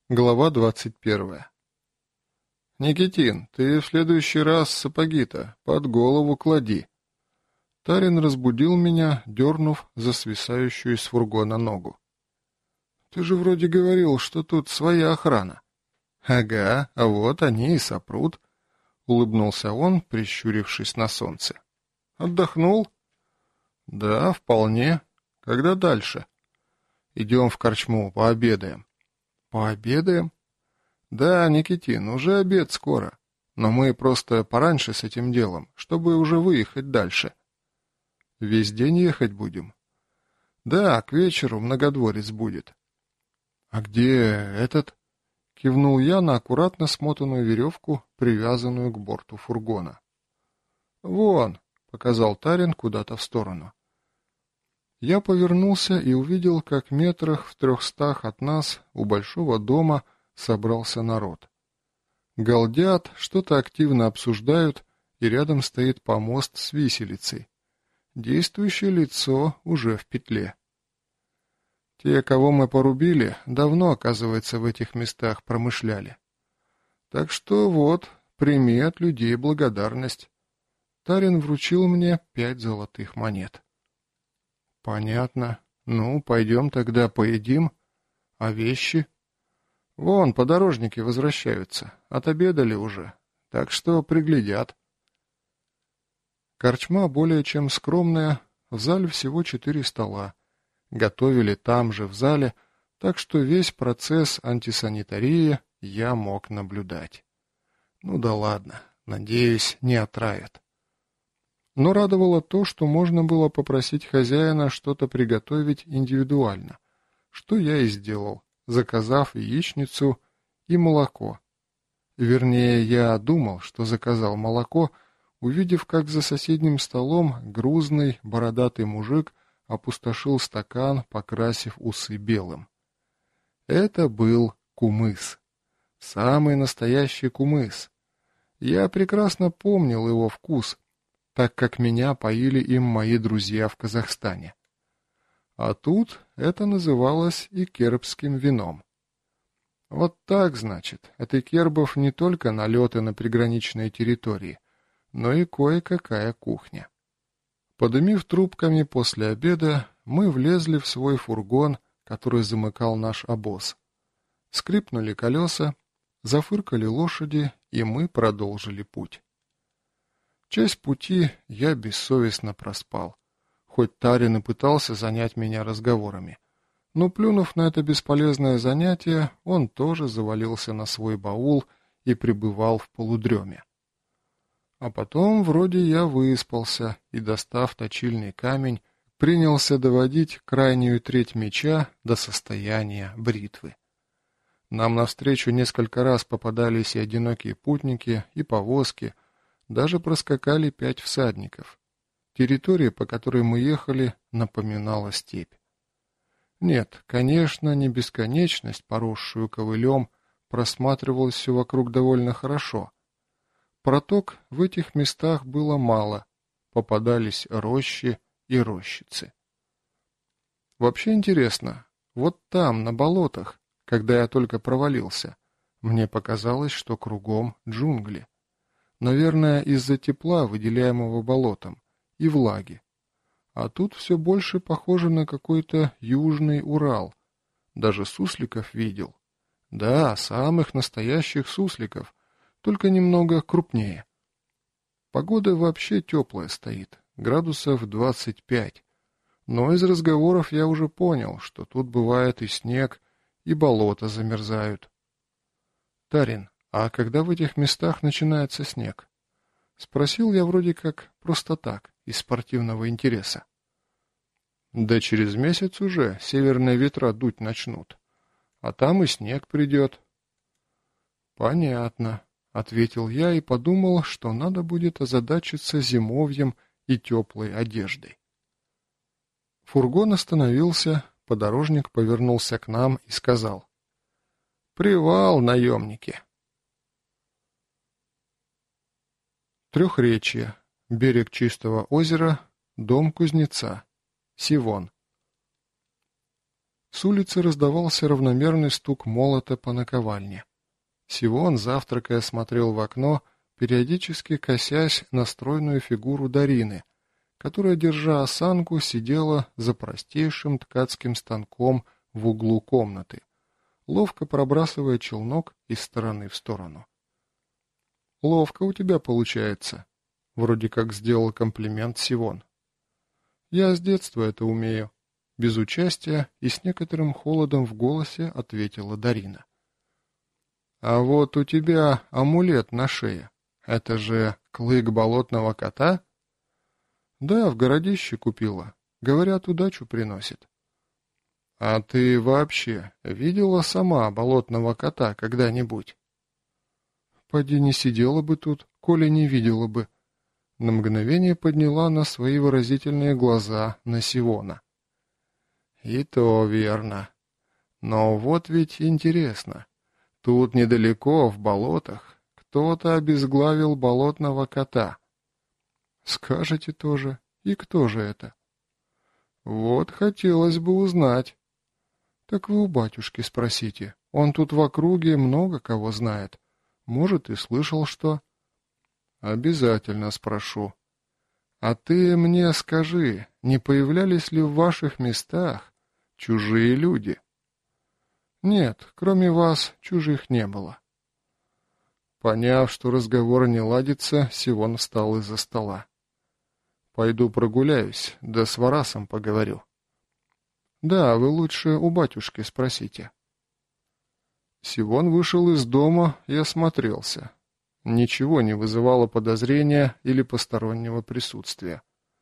Глава 21. «Никитин, ты в следующий раз сапоги-то под голову клади». Тарин разбудил меня, дернув за свисающую из фургона ногу. «Ты же вроде говорил, что тут своя охрана». «Ага, а вот они и сопрут», — улыбнулся он, прищурившись на солнце. «Отдохнул?» «Да, вполне. Когда дальше?» «Идем в корчму, пообедаем». «Пообедаем?» «Да, Никитин, уже обед скоро. Но мы просто пораньше с этим делом, чтобы уже выехать дальше». «Весь день ехать будем?» «Да, к вечеру многодворец будет». «А где этот?» — кивнул я на аккуратно смотанную веревку, привязанную к борту фургона. «Вон», — показал Тарин куда-то в сторону. Я повернулся и увидел, как метрах в 300 от нас у большого дома собрался народ. Галдят, что-то активно обсуждают, и рядом стоит помост с виселицей. Действующее лицо уже в петле. Те, кого мы порубили, давно, оказывается, в этих местах промышляли. Так что вот, прими от людей благодарность. Тарин вручил мне 5 золотых монет. Понятно. Ну, пойдем тогда поедим. А вещи? Вон, подорожники возвращаются. Отобедали уже. Так что приглядят. Корчма более чем скромная. В зале всего 4 стола. Готовили там же, в зале, так что весь процесс антисанитарии я мог наблюдать. Ну да ладно, надеюсь, не отравят. Но радовало то, что можно было попросить хозяина что-то приготовить индивидуально, что я и сделал, заказав яичницу и молоко. Вернее, я думал, что заказал молоко, увидев, как за соседним столом грузный бородатый мужик опустошил стакан, покрасив усы белым. Это был кумыс. Самый настоящий кумыс. Я прекрасно помнил его вкус, так как меня поили им мои друзья в Казахстане. А тут это называлось и кербским вином. Вот так, значит, от икербов не только налеты на приграничные территории, но и кое-какая кухня. Подымив трубками после обеда, мы влезли в свой фургон, который замыкал наш обоз. Скрипнули колеса, зафыркали лошади, и мы продолжили путь. Часть пути я бессовестно проспал, хоть Тарин и пытался занять меня разговорами. Но, плюнув на это бесполезное занятие, он тоже завалился на свой баул и пребывал в полудреме. А потом вроде я выспался и, достав точильный камень, принялся доводить крайнюю треть меча до состояния бритвы. Нам навстречу несколько раз попадались и одинокие путники, и повозки, даже проскакали 5 всадников. Территория, по которой мы ехали, напоминала степь. Нет, конечно, не бесконечность, поросшую ковылем, просматривалось все вокруг довольно хорошо. Проток в этих местах было мало, попадались рощи и рощицы. Вообще интересно, вот там, на болотах, когда я только провалился, мне показалось, что кругом джунгли. Наверное, из-за тепла, выделяемого болотом, и влаги. А тут все больше похоже на какой-то южный Урал. Даже сусликов видел. Да, самых настоящих сусликов, только немного крупнее. Погода вообще теплая стоит, градусов 25. Но из разговоров я уже понял, что тут бывает и снег, и болота замерзают. Тарин, а когда в этих местах начинается снег? Спросил я вроде как просто так, из спортивного интереса. Да через месяц уже северные ветра дуть начнут. А там и снег придет. Понятно, ответил я и подумал, что надо будет озадачиться зимовьем и теплой одеждой. Фургон остановился, подорожник повернулся к нам и сказал: «Привал, наемники!» Трехречье, берег чистого озера, дом кузнеца, Сивон. С улицы раздавался равномерный стук молота по наковальне. Сивон, завтракая, смотрел в окно, периодически косясь на стройную фигуру Дарины, которая, держа осанку, сидела за простейшим ткацким станком в углу комнаты, ловко пробрасывая челнок из стороны в сторону. «Ловко у тебя получается», — вроде как сделал комплимент Сивон. «Я с детства это умею», — без участия и с некоторым холодом в голосе ответила Дарина. «А вот у тебя амулет на шее. Это же клык болотного кота?» «Да, в городище купила. Говорят, удачу приносит». «А ты вообще видела сама болотного кота когда-нибудь?» «Поди не сидела бы тут, коли не видела бы». На мгновение подняла на свои выразительные глаза на Сивона. «И то верно. Но вот ведь интересно. Тут недалеко, в болотах, кто-то обезглавил болотного кота». «Скажете тоже. И кто же это?» «Вот хотелось бы узнать». «Так вы у батюшки спросите. Он тут в округе много кого знает. Может, и слышал что». «Обязательно спрошу. А ты мне скажи, не появлялись ли в ваших местах чужие люди?» «Нет, кроме вас чужих не было». Поняв, что разговор не ладится, Сивон встал из-за стола. «Пойду прогуляюсь, да с Варасом поговорю». «Да, вы лучше у батюшки спросите». Сивон вышел из дома и осмотрелся. Ничего не вызывало подозрения или постороннего присутствия.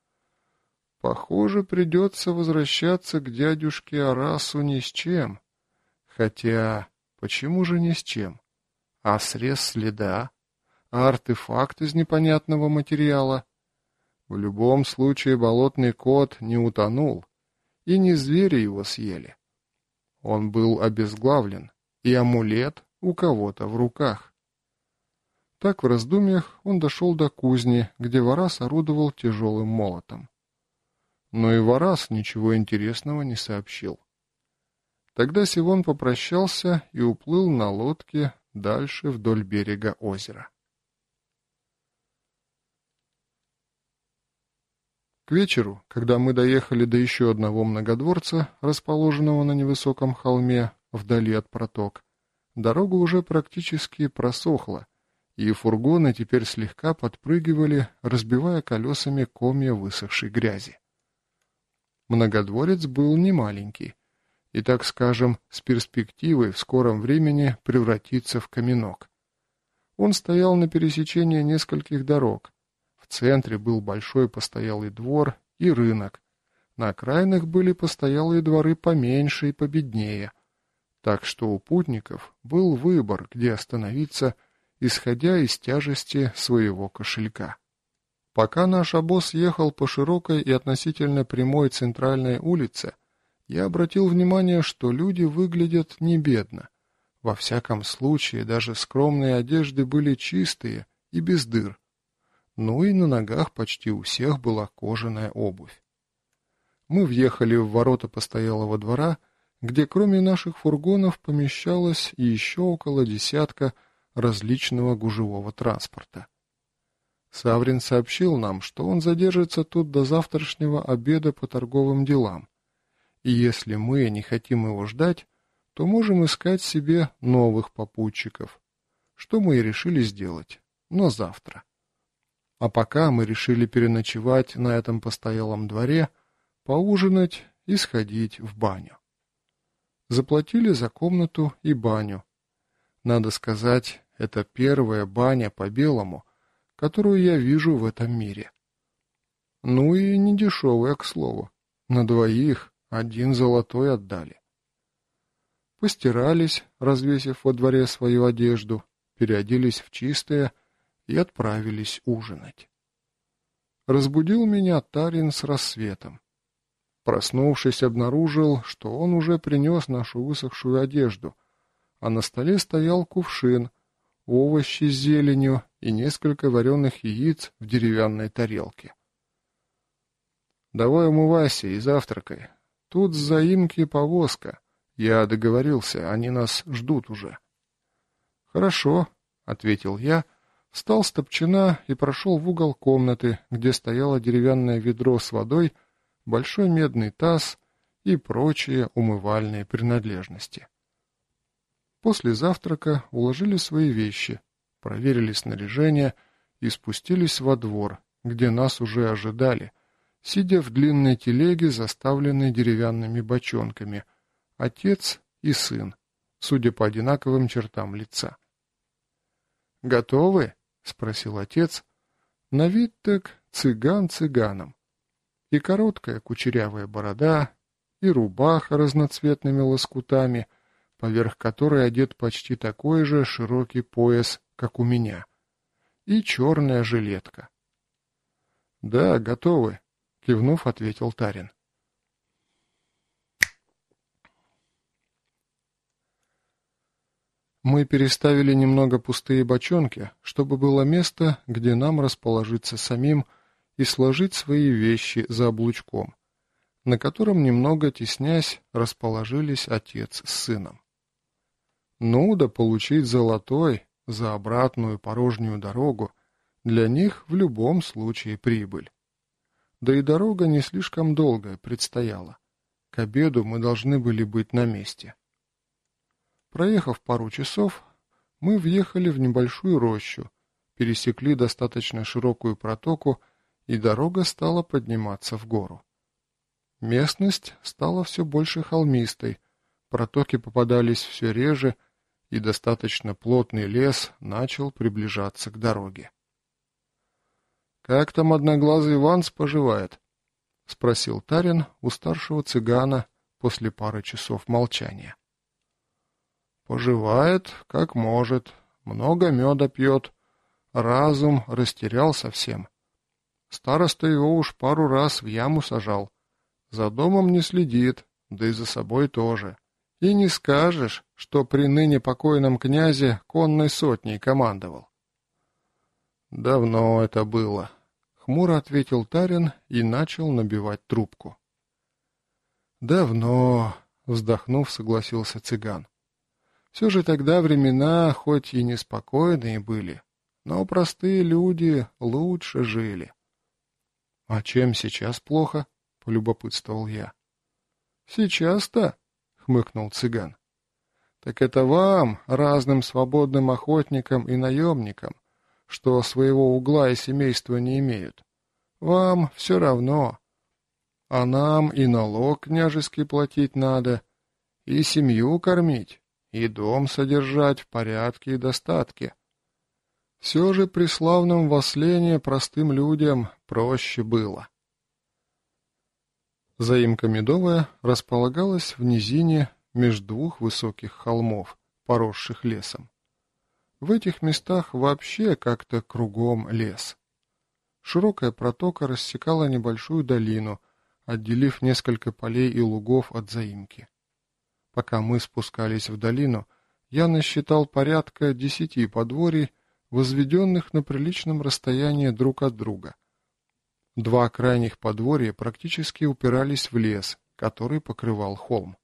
Похоже, придется возвращаться к дядюшке Арасу ни с чем. Хотя, почему же ни с чем? А срез следа? А артефакт из непонятного материала? В любом случае болотный кот не утонул, и не звери его съели. Он был обезглавлен, и амулет у кого-то в руках. Так в раздумьях он дошел до кузни, где Варас орудовал тяжелым молотом. Но и Варас ничего интересного не сообщил. Тогда Сивон попрощался и уплыл на лодке дальше вдоль берега озера. К вечеру, когда мы доехали до еще одного многодворца, расположенного на невысоком холме, вдали от проток, дорога уже практически просохла, и фургоны теперь слегка подпрыгивали, разбивая колесами комья высохшей грязи. Многодворец был немаленький, и, так скажем, с перспективой в скором времени превратиться в каменок. Он стоял на пересечении нескольких дорог. В центре был большой постоялый двор и рынок. На окраинах были постоялые дворы поменьше и победнее, так что у путников был выбор, где остановиться, исходя из тяжести своего кошелька. Пока наш обоз ехал по широкой и относительно прямой центральной улице, я обратил внимание, что люди выглядят не бедно. Во всяком случае, даже скромные одежды были чистые и без дыр. Ну и на ногах почти у всех была кожаная обувь. Мы въехали в ворота постоялого двора, где кроме наших фургонов помещалось еще около десятка различного гужевого транспорта. Саврин сообщил нам, что он задержится тут до завтрашнего обеда по торговым делам, и если мы не хотим его ждать, то можем искать себе новых попутчиков, что мы и решили сделать, но завтра. А пока мы решили переночевать на этом постоялом дворе, поужинать и сходить в баню. Заплатили за комнату и баню. Надо сказать, это первая баня по-белому, которую я вижу в этом мире. Ну и не дешевая, к слову. На двоих 1 золотой отдали. Постирались, развесив во дворе свою одежду, переоделись в чистое и отправились ужинать. Разбудил меня Тарин с рассветом. Проснувшись, обнаружил, что он уже принес нашу высохшую одежду, а на столе стоял кувшин, овощи с зеленью и несколько вареных яиц в деревянной тарелке. «Давай умывайся и завтракай. Тут с заимки повозка. Я договорился, они нас ждут уже». «Хорошо», — ответил я, встал с топчина и прошел в угол комнаты, где стояло деревянное ведро с водой, большой медный таз и прочие умывальные принадлежности. После завтрака уложили свои вещи, проверили снаряжение и спустились во двор, где нас уже ожидали, сидя в длинной телеге, заставленной деревянными бочонками, отец и сын, судя по одинаковым чертам лица. «Готовы?» — спросил отец. На вид так цыган цыганом. И короткая кучерявая борода, и рубаха разноцветными лоскутами, поверх которой одет почти такой же широкий пояс, как у меня, и черная жилетка. «Да, готовы», — кивнув, ответил Тарин. Мы переставили немного пустые бочонки, чтобы было место, где нам расположиться самим и сложить свои вещи за облучком, на котором, немного теснясь, расположились отец с сыном. Ну, да получить золотой за обратную порожнюю дорогу для них в любом случае прибыль. Да и дорога не слишком долгая предстояла. К обеду мы должны были быть на месте. Проехав пару часов, мы въехали в небольшую рощу, пересекли достаточно широкую протоку, и дорога стала подниматься в гору. Местность стала все больше холмистой, протоки попадались все реже, и достаточно плотный лес начал приближаться к дороге. «Как там одноглазый Ванс поживает?» — спросил Тарин у старшего цыгана после пары часов молчания. «Поживает, как может, много меда пьет, разум растерял совсем. Староста его уж пару раз в яму сажал, за домом не следит, да и за собой тоже. И не скажешь, что при ныне покойном князе конной сотней командовал». «Давно это было», — хмуро ответил Тарин и начал набивать трубку. «Давно», — вздохнув, согласился цыган. «Все же тогда времена хоть и неспокойные были, но простые люди лучше жили». «А чем сейчас плохо?» — полюбопытствовал я. «Сейчас-то?» — хмыкнул цыган. «Так это вам, разным свободным охотникам и наемникам, что своего угла и семейства не имеют. Вам все равно. А нам и налог княжеский платить надо, и семью кормить, и дом содержать в порядке и достатке. Все же при славном вослении простым людям проще было». Заимка Медовая располагалась в низине между двух высоких холмов, поросших лесом. В этих местах вообще как-то кругом лес. Широкая протока рассекала небольшую долину, отделив несколько полей и лугов от заимки. Пока мы спускались в долину, я насчитал порядка 10 подворий, возведенных на приличном расстоянии друг от друга. Два крайних подворья практически упирались в лес, который покрывал холм.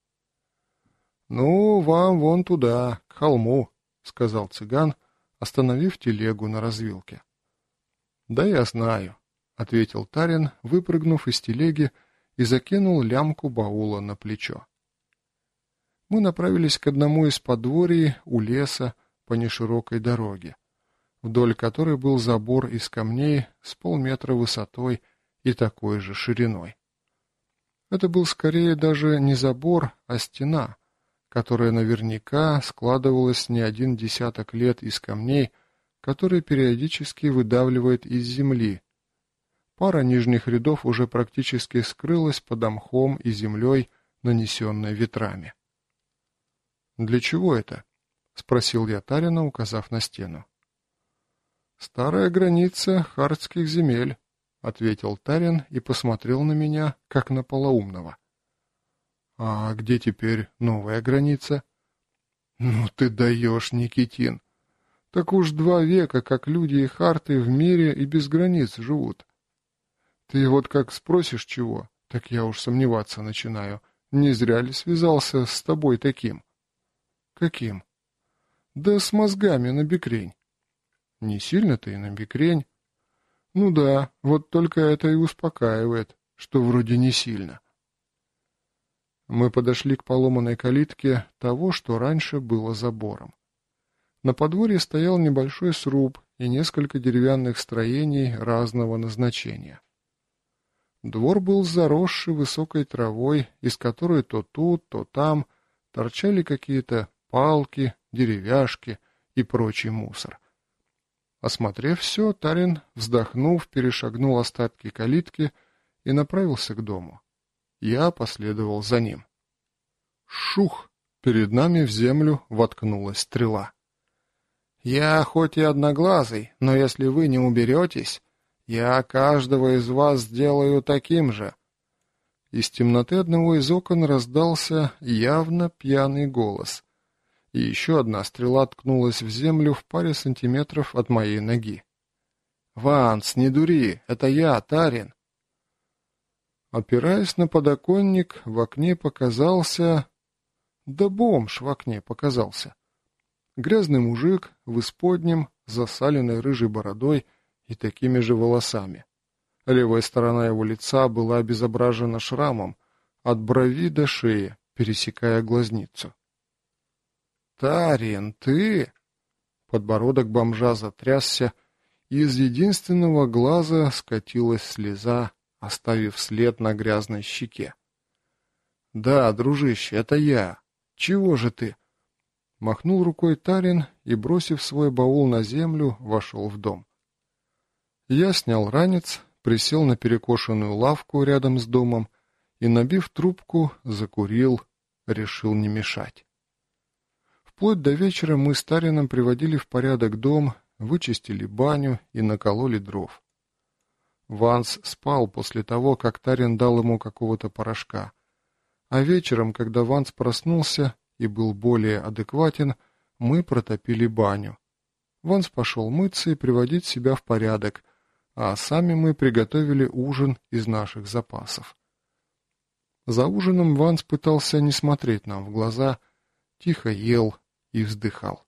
«Ну, вам вон туда, к холму», — сказал цыган, остановив телегу на развилке. «Да я знаю», — ответил Тарин, выпрыгнув из телеги и закинул лямку баула на плечо. Мы направились к одному из подворий у леса по неширокой дороге, вдоль которой был забор из камней с полметра высотой и такой же шириной. Это был скорее даже не забор, а стена, которая наверняка складывалась не один десяток лет из камней, которые периодически выдавливает из земли. Пара нижних рядов уже практически скрылась под мхом и землей, нанесенной ветрами. «Для чего это?» — спросил я Тарина, указав на стену. «Старая граница хартских земель», — ответил Тарин и посмотрел на меня, как на полоумного. «А где теперь новая граница?» «Ну ты даешь, Никитин! Так уж 2 века, как люди и харты в мире и без границ живут. Ты вот как спросишь чего, так я уж сомневаться начинаю, Не зря ли связался с тобой таким? Каким? Да с мозгами на бекрень. Не сильно-то и на бекрень. Ну да, вот только это и успокаивает, что вроде не сильно. Мы подошли к поломанной калитке того, что раньше было забором. На подворье стоял небольшой сруб и несколько деревянных строений разного назначения. Двор был заросший высокой травой, из которой то тут, то там торчали какие-то палки, деревяшки и прочий мусор. Осмотрев все, Тарин, вздохнув, перешагнул остатки калитки и направился к дому. Я последовал за ним. Шух! Перед нами в землю воткнулась стрела. «Я хоть и одноглазый, но если вы не уберетесь, я каждого из вас сделаю таким же». Из темноты одного из окон раздался явно пьяный голос. И еще одна стрела ткнулась в землю в паре сантиметров от моей ноги. «Ванс, не дури, это я, Тарин». Опираясь на подоконник, в окне показался... Да бомж в окне показался. Грязный мужик в исподнем, засаленной рыжей бородой и такими же волосами. Левая сторона его лица была обезображена шрамом от брови до шеи, пересекая глазницу. «Тарин, ты?» Подбородок бомжа затрясся, и из единственного глаза скатилась слеза, оставив след на грязной щеке. «Да, дружище, это я. Чего же ты?» Махнул рукой Тарин и, бросив свой баул на землю, вошел в дом. Я снял ранец, присел на перекошенную лавку рядом с домом и, набив трубку, закурил, решил не мешать. Вплоть до вечера мы с Тарином приводили в порядок дом, вычистили баню и накололи дров. Ванс спал после того, как Тарин дал ему какого-то порошка. А вечером, когда Ванс проснулся и был более адекватен, мы протопили баню. Ванс пошел мыться и приводить себя в порядок, а сами мы приготовили ужин из наших запасов. За ужином Ванс пытался не смотреть нам в глаза, тихо ел и вздыхал.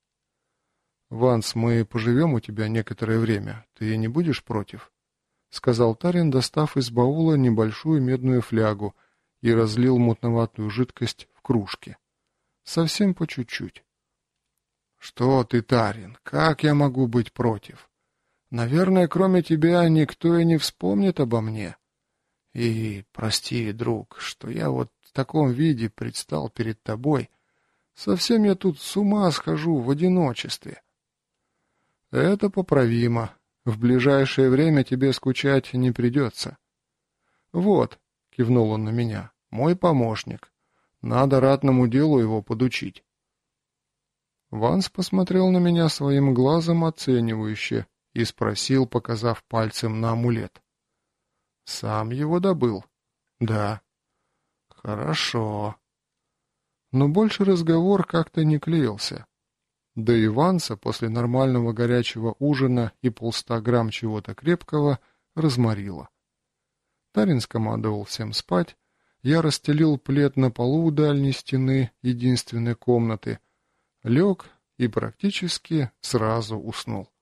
«Ванс, мы поживем у тебя некоторое время, ты не будешь против?» — сказал Тарин, достав из баула небольшую медную флягу и разлил мутноватую жидкость в кружке. Совсем по чуть-чуть. «Что ты, Тарин, как я могу быть против? Наверное, кроме тебя никто и не вспомнит обо мне. И прости, друг, что я вот в таком виде предстал перед тобой. Совсем я тут с ума схожу в одиночестве». «Это поправимо. В ближайшее время тебе скучать не придется». «Вот», — кивнул он на меня, — «мой помощник. Надо ратному делу его подучить». Ванс посмотрел на меня своим глазом оценивающе и спросил, показав пальцем на амулет. «Сам его добыл?» «Да». «Хорошо». Но больше разговор как-то не клеился. Да и Ванса после нормального горячего ужина и 100 грамм чего-то крепкого разморило. Тарин скомандовал всем спать, я расстелил плед на полу у дальней стены единственной комнаты, лег и практически сразу уснул.